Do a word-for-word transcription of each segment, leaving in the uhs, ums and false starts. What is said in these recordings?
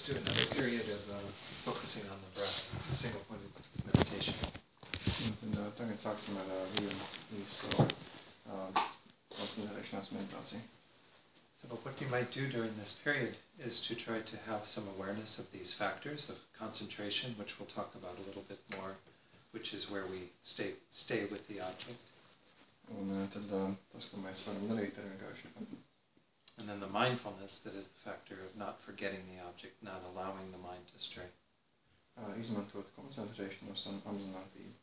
do another period of uh, focusing on the breath, single-pointed meditation. Un tagad sāksim ar uh, vienu īsu uh, koncentrēšanās meditāciju. So what you might do during this period is to try to have some awareness of these factors of concentration, which we'll talk about a little bit more, which is where we stay stay with the object. Un uh, tad uh, tas, ko mēs varam darīt, ir vienkārši. And then the mindfulness, that is the factor of not forgetting the object, not allowing the mind to stray. Uh, izmantot koncentrēšanos un apzinātību.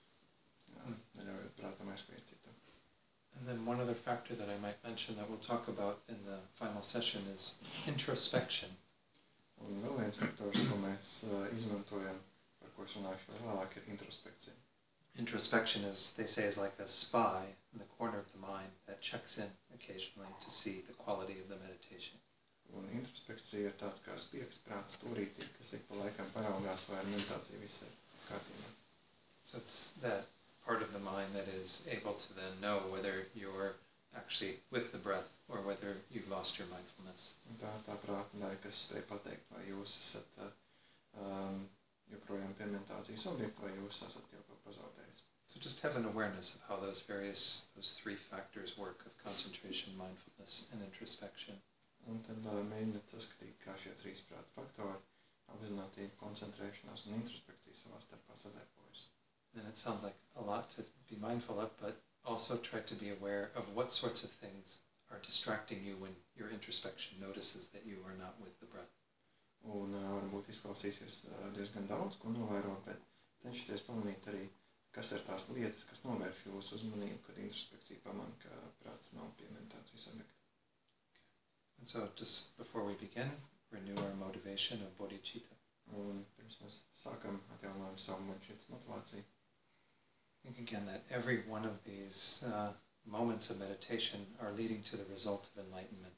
Uh, neļaujot prātam aizskrist citu. And then one other factor that I might mention that we'll talk about in the final session is introspection. Un vēl viens faktors, ko mēs uh, izmantojam, par ko es runāšu vēlāk, ir introspekcija. Introspection, is, they say, is like a spy in the corner of the mind that checks in occasionally to see the quality of the meditation. Un introspekcija ir tāds kā spiegs prāta stūrītī, kas ik pa laikam paraugās, vai ar meditāciju viss ir kārtībā. So it's that part of the mind that is able to then know whether you're actually with the breath or whether you've lost your mindfulness. Un tā tā prāta daļa, kas spēj pateikt, vai jūs esat uh, um, joprojām pie meditācijas objekta, vai jūs esat jau pazaudējis. So just have an awareness of how those various, those three factors work of concentration, mindfulness, and introspection. Un tad uh, mēģiniet saskatīt, kā šie trīs prāta faktori, apzinātība, koncentrēšanās un introspekcija savā starpā sadarbojas. And it sounds like a lot to be mindful of, but also try to be aware of what sorts of things are distracting you when your introspection notices that you are not with the breath. Un uh, varbūt izklausīsies uh, diezgan daudz, ko novērot, bet cenšieties pamanīt arī, kas ir tās lietas, kas novērš jūsu uzmanību, kad introspekcija pamana, ka prāts nav pie meditācijas objekta. And so just before we begin, renew our motivation of bodhicitta. Un pirms mēs sākam atjaunojam savu bodhicittas motivāciju. Think again that every one of these uh, moments of meditation are leading to the result of enlightenment.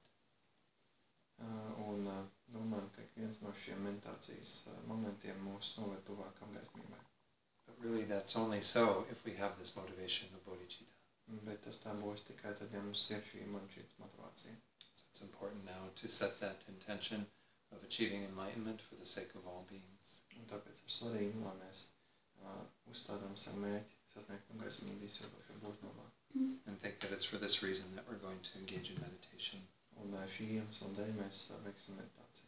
Uh, un uh, domājam, ka viens no šiem meditācijas uh, momentiem mūs noved tuvāk apgaismībai. But really that's only so if we have this motivation of bodhicitta. Bet tas tā būs tikai tad, ja mums ir šī bodhicittas motivācija. So it's important now to set that intention of achieving enlightenment for the sake of all beings. Un tāpēc ir svarīgi, lai mēs uh, uzstādām savu mērķi, sasniegt apgaismību visiedošo būtņu labā. And think that it's for this reason that we're going to engage in meditation. Un uh, šī iemesla dēļ mēs uh, veiksim meditāciju.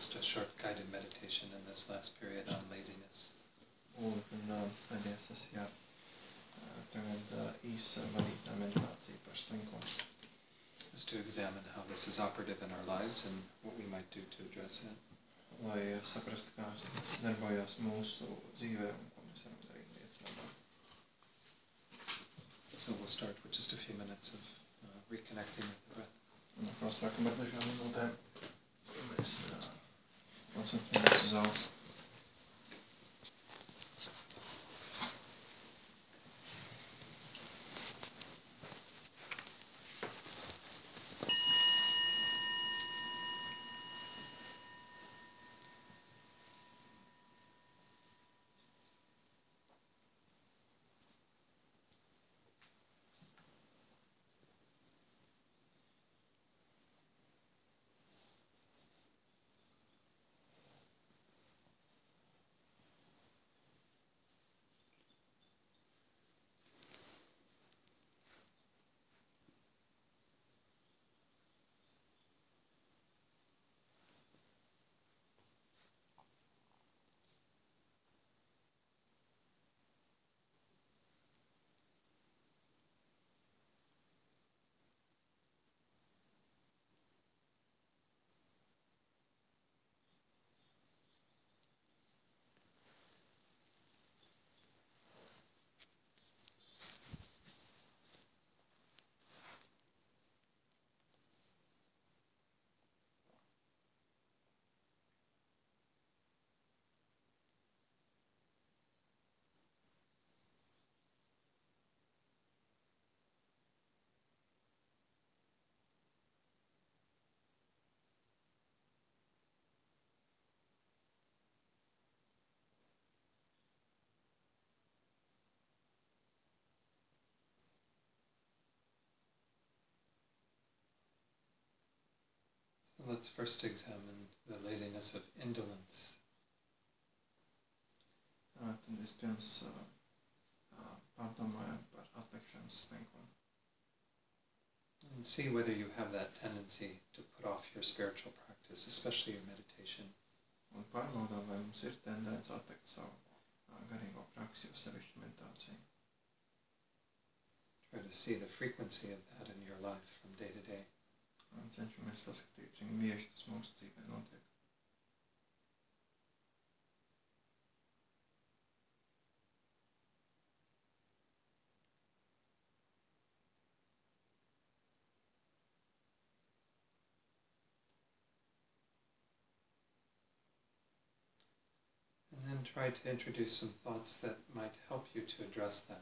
just a short guided meditation in this last period on laziness. Un, un pēdējā sesijā tagad īsa vadītā meditācija par slinkumu. Just to examine how this is operative in our lives and what we might do to address it. Lai saprastu, kā tas darbojas mūsu dzīvē un ko mēs varam darīt lietas labā. So we'll start with just a few minutes of uh, reconnecting with the breath. Un sākam ar dažām minūtēm. Mēs uh, koncentrējamies uz augstu. So let's first examine the laziness of indolence. Tad vispirms uh, uh, pārdomājam par atlikšanas slinkumu. And see whether you have that tendency to put off your spiritual practice, especially your meditation. Un pārbaudām, vai mums ir tendence atlikt savu uh, garīgo praksi, jo sevišķi meditāciju. Try to see the frequency of that in your life from day to day. Un cenšamies saskatīt, cik bieži tas mūsu dzīvē notiek. And then try to introduce some thoughts that might help you to address that.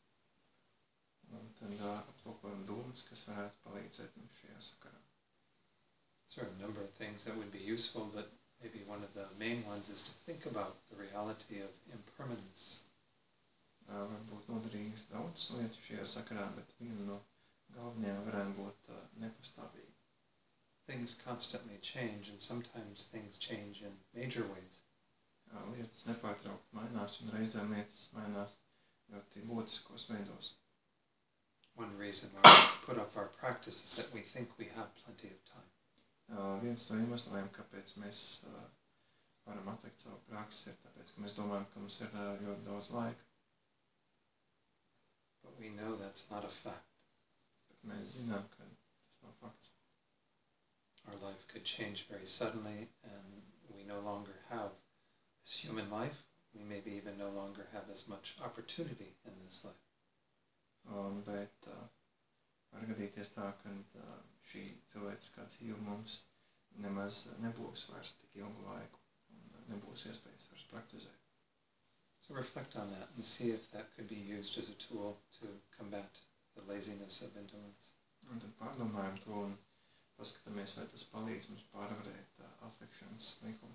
Un tad uh, aplūkojam domas, kas varētu palīdzēt mums šajā sakarā. There are a number of things that would be useful, but maybe one of the main ones is to think about the reality of impermanence. Uh, varbūt noderīgas daudzas lietas šajā sakarā, bet viena no galvenajām varētu būt uh, nepastāvīga. Things constantly change, and sometimes things change in major ways. Uh, lietas nepārtraukti mainās, un reizēm lietas mainās ļoti būtiskos veidos. One reason why we put up our practice is that we think we have plenty of time. Uh, viens no iemesliem, kāpēc mēs uh, varam atlikt savu praksi, ir tāpēc, ka mēs domājam, ka mums ir uh, ļoti daudz laika. But we know that's not a fact. Bet mēs zinām, ka tas nav fakts. Our life could change very suddenly, and we no longer have this human life. We maybe even no longer have as much opportunity in this life. Um, bet uh, var gadīties tā, ka uh, šī cilvēciskā dzīve mums nemaz nebūs vairs tik ilgu laiku un nebūs iespējas vairs praktizēt. So reflect on that and see if that could be used as a tool to combat the laziness of indolence. Un tad pārdomājam to un paskatāmies, vai tas palīdz mums pārvarēt uh, atlikšanas likumu.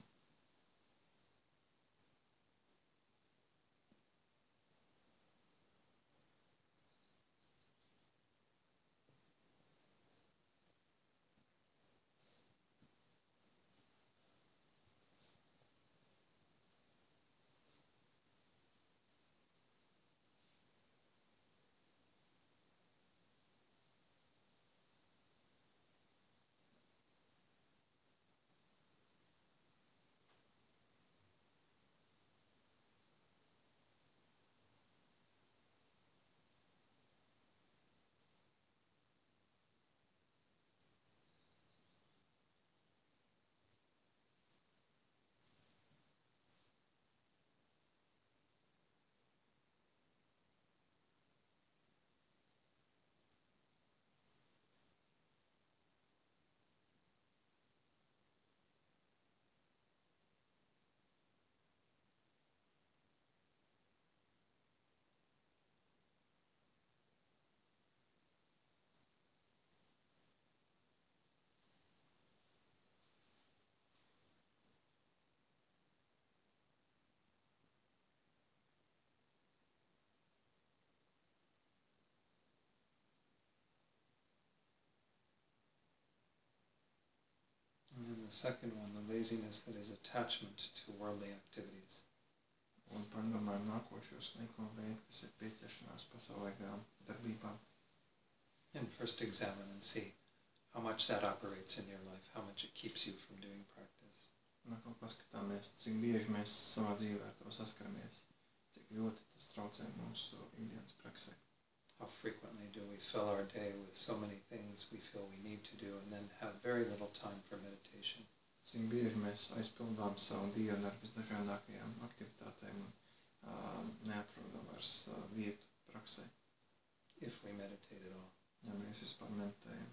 second one, the laziness that is attachment to worldly activities. Un padomājam nākošo slinkuma veidu, kas ir pieķeršanās pasaulīgām darbībām. And first examine and see how much that operates in your life, how much it keeps you from doing practice. Nākamā paskatāmies, cik bieži mēs savā dzīvē ar to saskaramies, cik ļoti tas traucē mūsu ikdienas praksē. How frequently do we fill our day with so many things we feel we need to do and then have very little time for meditation? Cik bieži mēs aizpildām savu dienu ar visdažādākajām aktivitātēm un uh, neatrodam vairs uh, vietu praksē. If we meditate at all. Ja mēs vispār meditējam.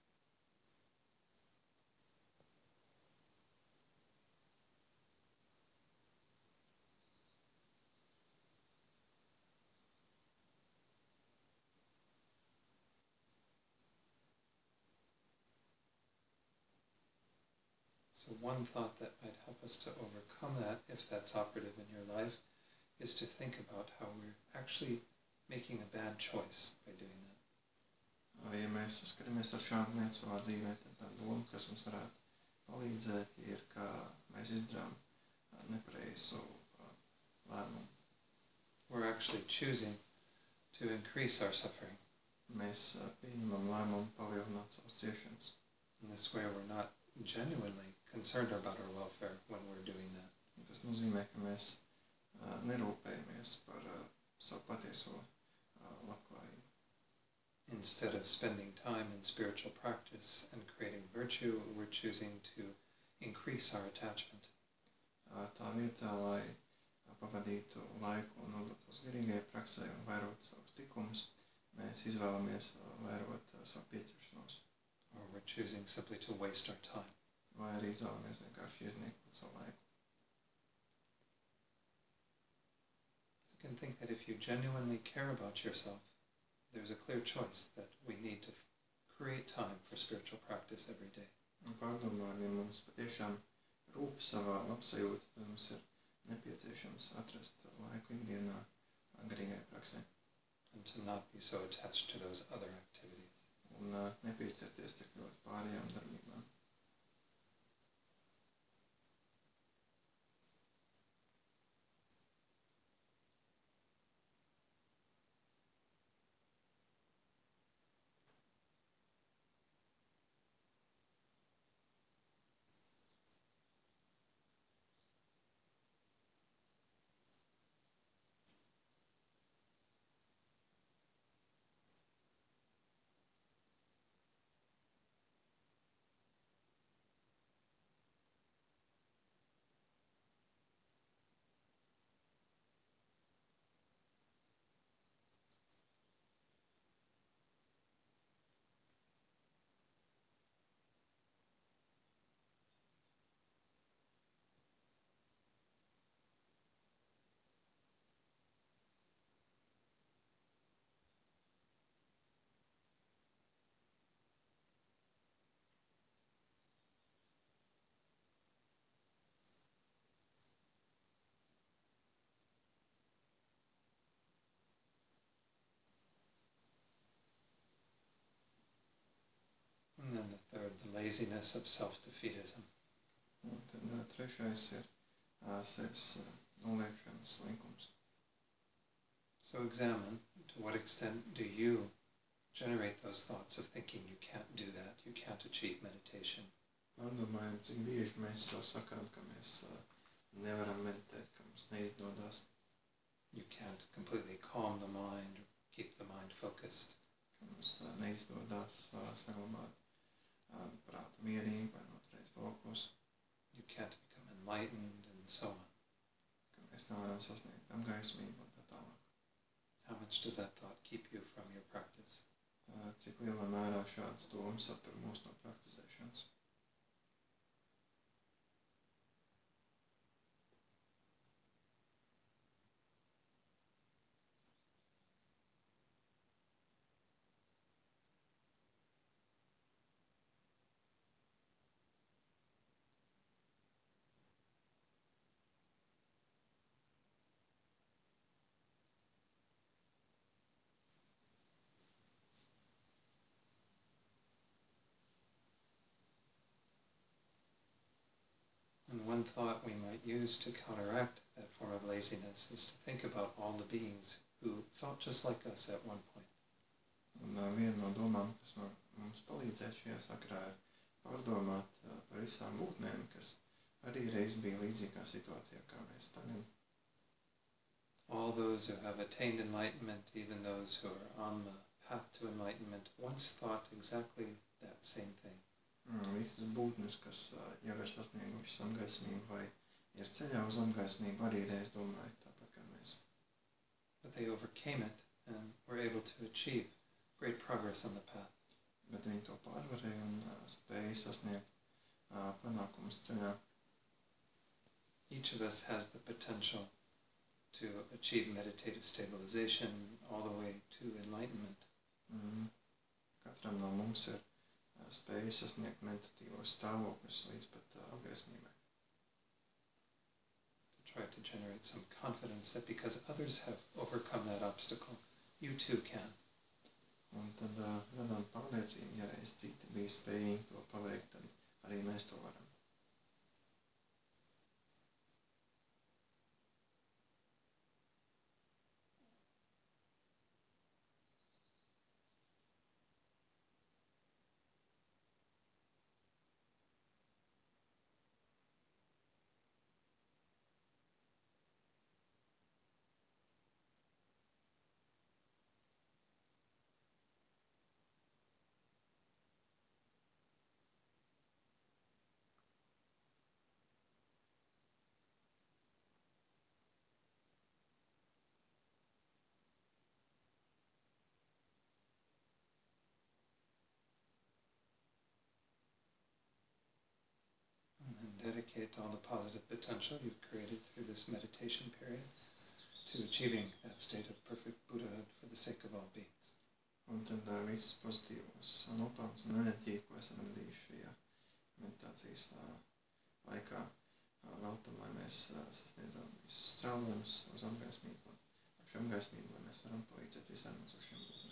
So one thought that might help us to overcome that, if that's operative in your life, is to think about how we're actually making a bad choice by doing that. Ja mēs saskaramies ar šādu lietu savā dzīvē, tad tā doma, kas mums varētu palīdzēt, ir, ka mēs izdarām nepareizu lēmumu. We're actually choosing to increase our suffering. Mēs pieņemam lēmumu palielināt savas ciešanas. In this way, we're not genuinely concerned about our welfare when we're doing that. Tas nozīmē, ka mēs uh, nerūpējamies par uh, savu patieso uh, labklājību. Instead of spending time in spiritual practice and creating virtue, we're choosing to increase our attachment. Uh, tā vietā, lai uh, pavadītu laiku un nodotos garīgajai praksē un vairot savus tikumus, mēs izvēlamies uh, vairot uh, savu pieķeršanos. Or we're choosing simply to waste our time. Vai arī izvēlamies vienkārši izniekot savu laiku. You can think that if you genuinely care about yourself, there's a clear choice that we need to create time for spiritual practice every day. Un pārdomājam, ja mums patiešām rūp savā labsajūta, tad mums ir nepieciešams atrast laiku ikdienā garīgajai praksē. And to not be so attached to those other activities. Un uh, nepieķerties tik ļoti pārējām darbībām. And then the third, the laziness of self-defeatism. Un tad uh, trešais ir uh, sevis uh, noliekšanas slinkums. So examine to what extent do you generate those thoughts of thinking you can't do that, you can't achieve meditation. Pārdomājam, cik bieži mēs sev sakām, ka mēs uh, nevaram meditēt, ka mums neizdodas. You can't completely calm the mind or keep the mind focused. Ka mums uh, neizdodas uh, saglabāt uh, prāta mierību vai noturēt fokus. You can't become enlightened and so on. Ka mēs nevaram sasniegt apgaismību un tā tālāk. How much does that thought keep you from your practice? Uh, cik lielā mērā šāds domas attur mūs no praktizēšanas. one thought we might use to counteract that form of laziness is to think about all the beings who felt just like us at one point. Un uh, viena no domām, kas var mums palīdzēt šajā sakrā, ir pārdomāt uh, par visām būtnēm, kas arī reiz bija līdzīgā situācijā, kā mēs tagad. All those who have attained enlightenment, even those who are on the path to enlightenment, once thought exactly that same thing. Mm, visas būtnes, kas uh, jau ir sasniegušas apgaismību vai ir ceļā uz apgaismību, arī reiz domāja tāpat kā mēs. But they overcame it and were able to achieve great progress on the path. Bet viņi to pārvarēja un uh, spēja sasniegt uh, panākumus ceļā. Each of us has the potential to achieve meditative stabilization all the way to enlightenment. Mm. Katram no mums ir uh, spēja sasniegt meditatīvos stāvokļus līdz pat uh, apgaismībai. To try to generate some confidence that because others have overcome that obstacle, you too can. Un tad uh, radām pārliecību, ja reiz citi bija spējīgi to paveikt, tad arī mēs to varam. And dedicate all the positive potential you've created through this meditation period to achieving that state of perfect Buddhahood for the sake of all beings. Un tad uh, visus pozitīvos nopelnus un enerģiju, ko esam radījuši šajā meditācijas uh, laikā, uh, veltam, lai mēs uh, sasniedzam visus cēloņus uz apgaismību. Ar šo apgaismību, lai mēs varam palīdzēt visām esošiem būtnēm.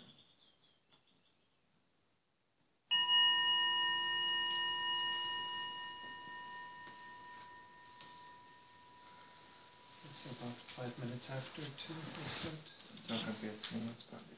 It's about five minutes after two, we start. Sākam piecas minūtes pār